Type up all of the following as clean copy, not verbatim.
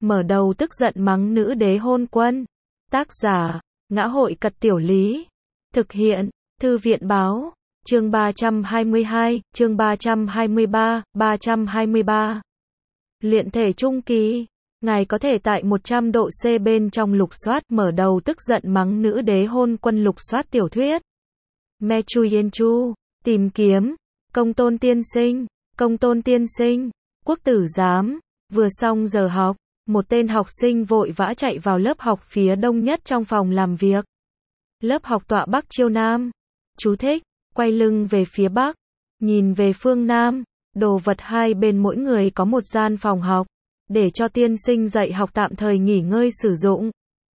mở đầu tức giận mắng nữ đế hôn quân. Tác giả, Ngã Hội Cật Tiểu Lý. Thực hiện, Thư viện Báo. Chương 322, chương 323, 323. Luyện thể trung kỳ. Ngài có thể tại 100 độ C bên trong lục soát mở đầu tức giận mắng nữ đế hôn quân lục soát tiểu thuyết. Mechu Yenchu, tìm kiếm, công tôn tiên sinh, quốc tử giám. Vừa xong giờ học, một tên học sinh vội vã chạy vào lớp học phía đông nhất trong phòng làm việc. Lớp học tọa bắc chiêu nam. Chú thích, quay lưng về phía bắc, nhìn về phương nam, đồ vật hai bên mỗi người có một gian phòng học, để cho tiên sinh dạy học tạm thời nghỉ ngơi sử dụng.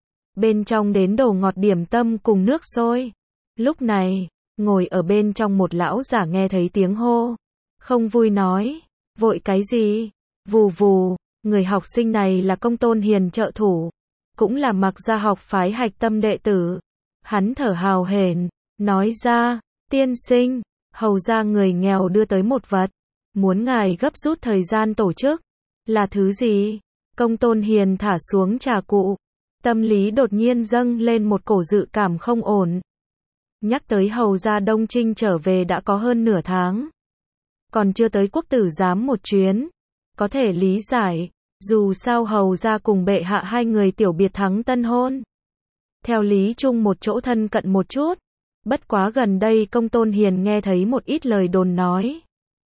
Bên trong đến đồ ngọt điểm tâm cùng nước sôi. Lúc này, ngồi ở bên trong một lão giả nghe thấy tiếng hô, không vui nói, vội cái gì? Vù vù, người học sinh này là Công Tôn Hiền trợ thủ, cũng là Mạc gia học phái hạch tâm đệ tử. Hắn thở hào hển, nói ra, tiên sinh, hầu ra người nghèo đưa tới một vật, muốn ngài gấp rút thời gian tổ chức. Là thứ gì? Công Tôn Hiền thả xuống trà cụ, tâm lý đột nhiên dâng lên một cổ dự cảm không ổn. Nhắc tới hầu gia Đông Trinh trở về đã có hơn nửa tháng, còn chưa tới quốc tử giám một chuyến. Có thể lý giải, dù sao hầu gia cùng bệ hạ hai người tiểu biệt thắng tân hôn, theo lý chung một chỗ thân cận một chút. Bất quá gần đây Công Tôn Hiền nghe thấy một ít lời đồn nói,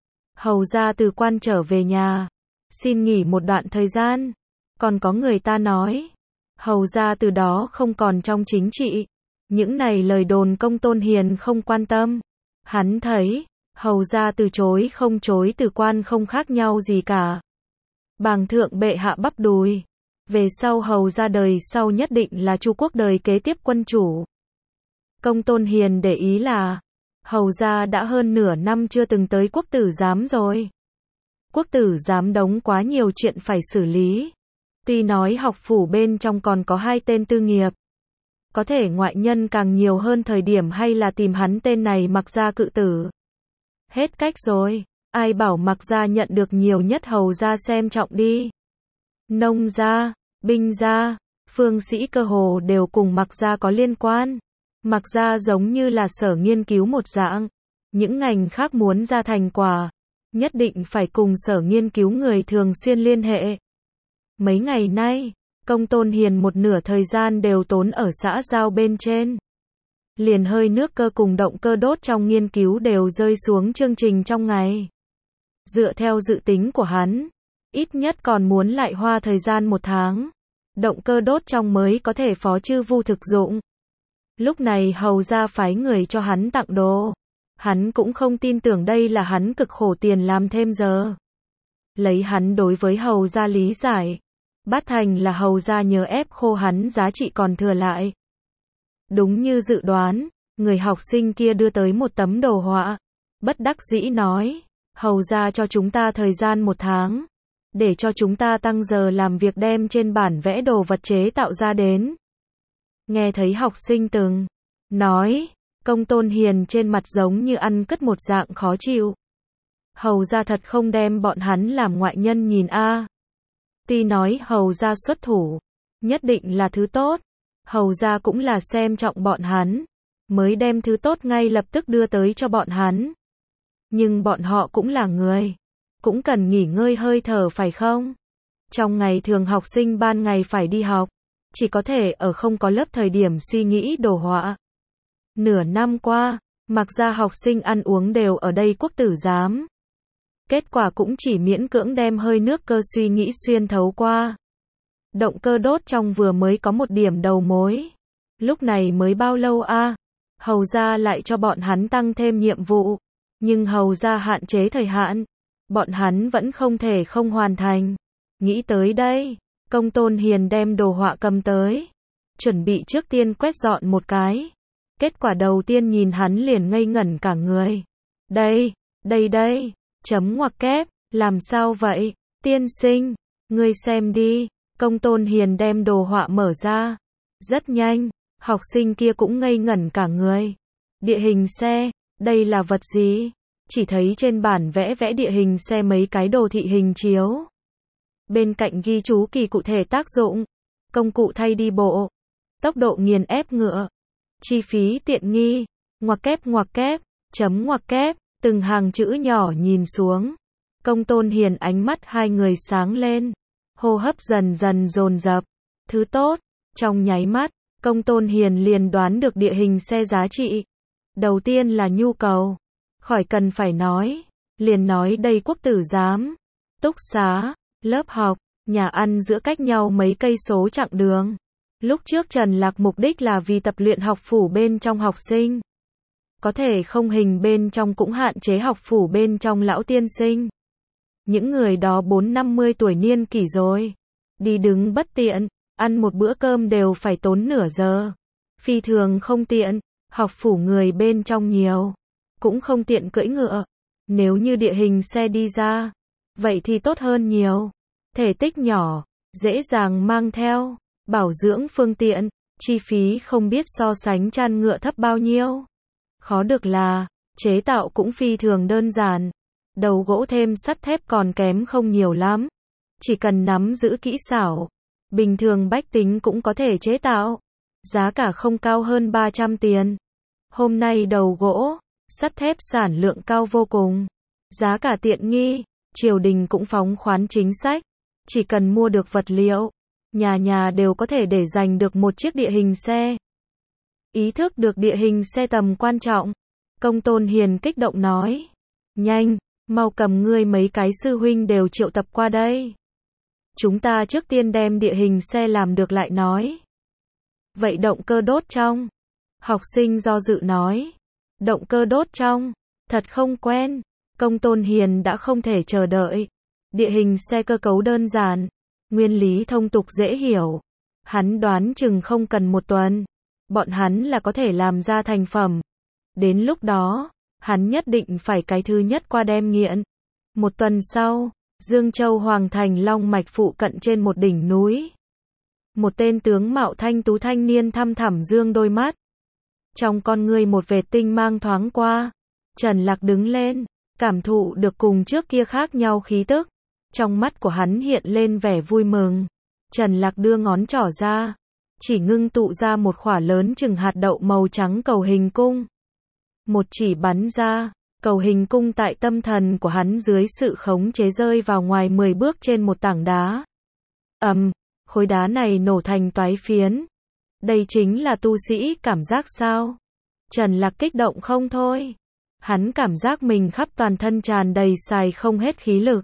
hầu gia từ quan trở về nhà, xin nghỉ một đoạn thời gian. Còn có người ta nói, hầu gia từ đó không còn trong chính trị. Những này lời đồn Công Tôn Hiền không quan tâm. Hắn thấy, hầu gia từ chối không chối từ quan không khác nhau gì cả. Bàng thượng bệ hạ bắp đùi. Về sau hầu gia đời sau nhất định là Chu quốc đời kế tiếp quân chủ. Công Tôn Hiền để ý là, hầu gia đã hơn nửa năm chưa từng tới quốc tử giám rồi. Quốc tử giám đống quá nhiều chuyện phải xử lý. Tuy nói học phủ bên trong còn có hai tên tư nghiệp, có thể ngoại nhân càng nhiều hơn thời điểm hay là tìm hắn tên này Mạc gia cự tử. Hết cách rồi, ai bảo Mạc gia nhận được nhiều nhất hầu gia xem trọng đi. Nông gia, binh gia, phương sĩ cơ hồ đều cùng Mạc gia có liên quan. Mạc gia giống như là sở nghiên cứu một dạng. Những ngành khác muốn ra thành quả, nhất định phải cùng sở nghiên cứu người thường xuyên liên hệ. Mấy ngày nay, Công Tôn Hiền một nửa thời gian đều tốn ở xã giao bên trên. Liền hơi nước cơ cùng động cơ đốt trong nghiên cứu đều rơi xuống chương trình trong ngày. Dựa theo dự tính của hắn, ít nhất còn muốn lại hoa thời gian một tháng. Động cơ đốt trong mới có thể phó chư vu thực dụng. Lúc này hầu gia phái người cho hắn tặng đồ. Hắn cũng không tin tưởng đây là hắn cực khổ tiền làm thêm giờ. Lấy hắn đối với hầu gia lý giải, bát thành là hầu gia nhờ ép khô hắn giá trị còn thừa lại. Đúng như dự đoán, người học sinh kia đưa tới một tấm đồ họa. Bất đắc dĩ nói, hầu gia cho chúng ta thời gian một tháng, để cho chúng ta tăng giờ làm việc đem trên bản vẽ đồ vật chế tạo ra đến. Nghe thấy học sinh từng nói, Công Tôn Hiền trên mặt giống như ăn cất một dạng khó chịu. Hầu gia thật không đem bọn hắn làm ngoại nhân nhìn a. Tuy nói hầu gia xuất thủ, nhất định là thứ tốt. Hầu gia cũng là xem trọng bọn hắn, mới đem thứ tốt ngay lập tức đưa tới cho bọn hắn. Nhưng bọn họ cũng là người, cũng cần nghỉ ngơi hơi thở phải không? Trong ngày thường học sinh ban ngày phải đi học, chỉ có thể ở không có lớp thời điểm suy nghĩ đồ họa. Nửa năm qua, Mạc gia học sinh ăn uống đều ở đây quốc tử giám. Kết quả cũng chỉ miễn cưỡng đem hơi nước cơ suy nghĩ xuyên thấu qua. Động cơ đốt trong vừa mới có một điểm đầu mối. Lúc này mới bao lâu a? Hầu gia lại cho bọn hắn tăng thêm nhiệm vụ. Nhưng hầu gia hạn chế thời hạn. Bọn hắn vẫn không thể không hoàn thành. Nghĩ tới đây, Công Tôn Hiền đem đồ họa cầm tới. Chuẩn bị trước tiên quét dọn một cái. Kết quả đầu tiên nhìn hắn liền ngây ngẩn cả người. Đây, chấm ngoặc kép, làm sao vậy? Tiên sinh, ngươi xem đi. Công Tôn Hiền đem đồ họa mở ra. Rất nhanh, học sinh kia cũng ngây ngẩn cả người. Địa hình xe, đây là vật gì? Chỉ thấy trên bản vẽ địa hình xe mấy cái đồ thị hình chiếu. Bên cạnh ghi chú kỳ cụ thể tác dụng, công cụ thay đi bộ, tốc độ nghiền ép ngựa, chi phí tiện nghi, ngoặc kép, chấm ngoặc kép, từng hàng chữ nhỏ nhìn xuống. Công Tôn Hiền ánh mắt hai người sáng lên, hô hấp dần dần dồn dập. Thứ tốt, trong nháy mắt, Công Tôn Hiền liền đoán được địa hình xe giá trị. Đầu tiên là nhu cầu, khỏi cần phải nói, liền nói đây quốc tử giám, túc xá, lớp học, nhà ăn giữa cách nhau mấy cây số chặng đường. Lúc trước Trần Lạc mục đích là vì tập luyện học phủ bên trong học sinh. Có thể không hình bên trong cũng hạn chế học phủ bên trong lão tiên sinh. Những người đó 4-50 tuổi niên kỷ rồi. Đi đứng bất tiện, ăn một bữa cơm đều phải tốn nửa giờ. Phi thường không tiện, học phủ người bên trong nhiều. Cũng không tiện cưỡi ngựa. Nếu như địa hình xe đi ra, vậy thì tốt hơn nhiều. Thể tích nhỏ, dễ dàng mang theo, bảo dưỡng phương tiện, chi phí không biết so sánh chăn ngựa thấp bao nhiêu. Khó được là, chế tạo cũng phi thường đơn giản. Đầu gỗ thêm sắt thép còn kém không nhiều lắm. Chỉ cần nắm giữ kỹ xảo, bình thường bách tính cũng có thể chế tạo. Giá cả không cao hơn 300 tiền. Hôm nay đầu gỗ, sắt thép sản lượng cao vô cùng. Giá cả tiện nghi, triều đình cũng phóng khoán chính sách. Chỉ cần mua được vật liệu, nhà nhà đều có thể để giành được một chiếc địa hình xe. Ý thức được địa hình xe tầm quan trọng, Công Tôn Hiền kích động nói. Nhanh, mau cầm ngươi mấy cái sư huynh đều triệu tập qua đây. Chúng ta trước tiên đem địa hình xe làm được lại nói. Vậy động cơ đốt trong? Học sinh do dự nói. Động cơ đốt trong, thật không quen. Công Tôn Hiền đã không thể chờ đợi. Địa hình xe cơ cấu đơn giản, nguyên lý thông tục dễ hiểu. Hắn đoán chừng không cần một tuần, bọn hắn là có thể làm ra thành phẩm. Đến lúc đó, hắn nhất định phải cái thứ nhất qua đem nghiện. Một tuần sau, Dương Châu Hoàng Thành Long Mạch phụ cận trên một đỉnh núi. Một tên tướng mạo thanh tú thanh niên thăm thẳm dương đôi mắt. Trong con ngươi một vệt tinh mang thoáng qua. Trần Lạc đứng lên, cảm thụ được cùng trước kia khác nhau khí tức. Trong mắt của hắn hiện lên vẻ vui mừng. Trần Lạc đưa ngón trỏ ra, chỉ ngưng tụ ra một khỏa lớn chừng hạt đậu màu trắng cầu hình cung. Một chỉ bắn ra, cầu hình cung tại tâm thần của hắn dưới sự khống chế rơi vào ngoài 10 bước trên một tảng đá. Khối đá này nổ thành toái phiến. Đây chính là tu sĩ cảm giác sao? Trần Lạc kích động không thôi. Hắn cảm giác mình khắp toàn thân tràn đầy xài không hết khí lực.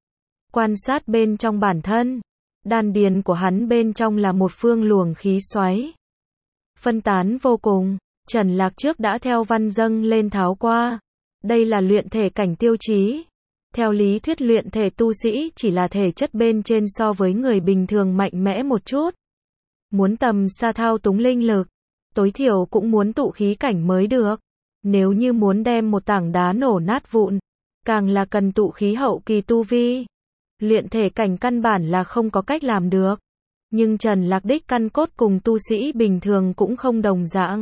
Quan sát bên trong bản thân, đan điền của hắn bên trong là một phương luồng khí xoáy. Phân tán vô cùng, Trần Lạc trước đã theo văn dâng lên tháo qua. Đây là luyện thể cảnh tiêu chí. Theo lý thuyết luyện thể tu sĩ chỉ là thể chất bên trên so với người bình thường mạnh mẽ một chút. Muốn tầm xa thao túng linh lực, tối thiểu cũng muốn tụ khí cảnh mới được. Nếu như muốn đem một tảng đá nổ nát vụn, càng là cần tụ khí hậu kỳ tu vi. Luyện thể cảnh căn bản là không có cách làm được. Nhưng Trần Lạc đích căn cốt cùng tu sĩ bình thường cũng không đồng dạng.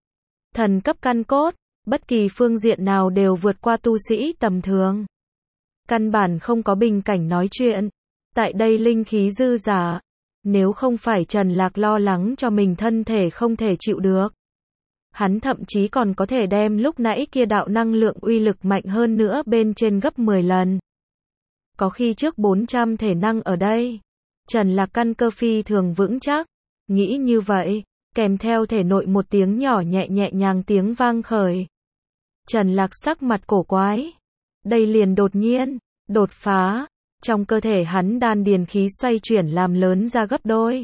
Thần cấp căn cốt, bất kỳ phương diện nào đều vượt qua tu sĩ tầm thường. Căn bản không có bình cảnh nói chuyện. Tại đây linh khí dư giả. Nếu không phải Trần Lạc lo lắng cho mình thân thể không thể chịu được. Hắn thậm chí còn có thể đem lúc nãy kia đạo năng lượng uy lực mạnh hơn nữa bên trên gấp 10 lần. Có khi trước 400 thể năng ở đây. Trần Lạc căn cơ phi thường vững chắc. Nghĩ như vậy, kèm theo thể nội một tiếng nhỏ nhẹ nhàng tiếng vang khởi. Trần Lạc sắc mặt cổ quái. Đây liền đột nhiên, đột phá. Trong cơ thể hắn đan điền khí xoay chuyển làm lớn ra gấp đôi.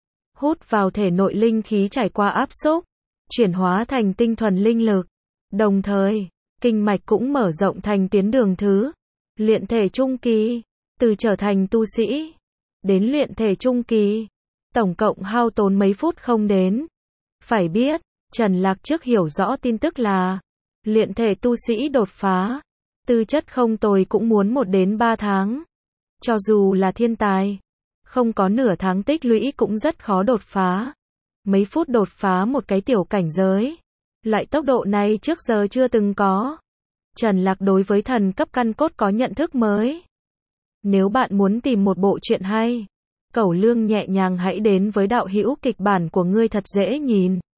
Hút vào thể nội linh khí trải qua áp xúc, chuyển hóa thành tinh thuần linh lực. Đồng thời, kinh mạch cũng mở rộng thành tuyến đường thứ. Luyện thể trung kỳ, từ trở thành tu sĩ, đến luyện thể trung kỳ, tổng cộng hao tốn mấy phút không đến. Phải biết, Trần Lạc trước hiểu rõ tin tức là, luyện thể tu sĩ đột phá, tư chất không tồi cũng muốn 1 đến 3 tháng. Cho dù là thiên tài, không có nửa tháng tích lũy cũng rất khó đột phá. Mấy phút đột phá một cái tiểu cảnh giới. Loại tốc độ này trước giờ chưa từng có. Trần Lạc đối với thần cấp căn cốt có nhận thức mới. Nếu bạn muốn tìm một bộ truyện hay, cẩu lương nhẹ nhàng hãy đến với đạo hữu kịch bản của ngươi thật dễ nhìn.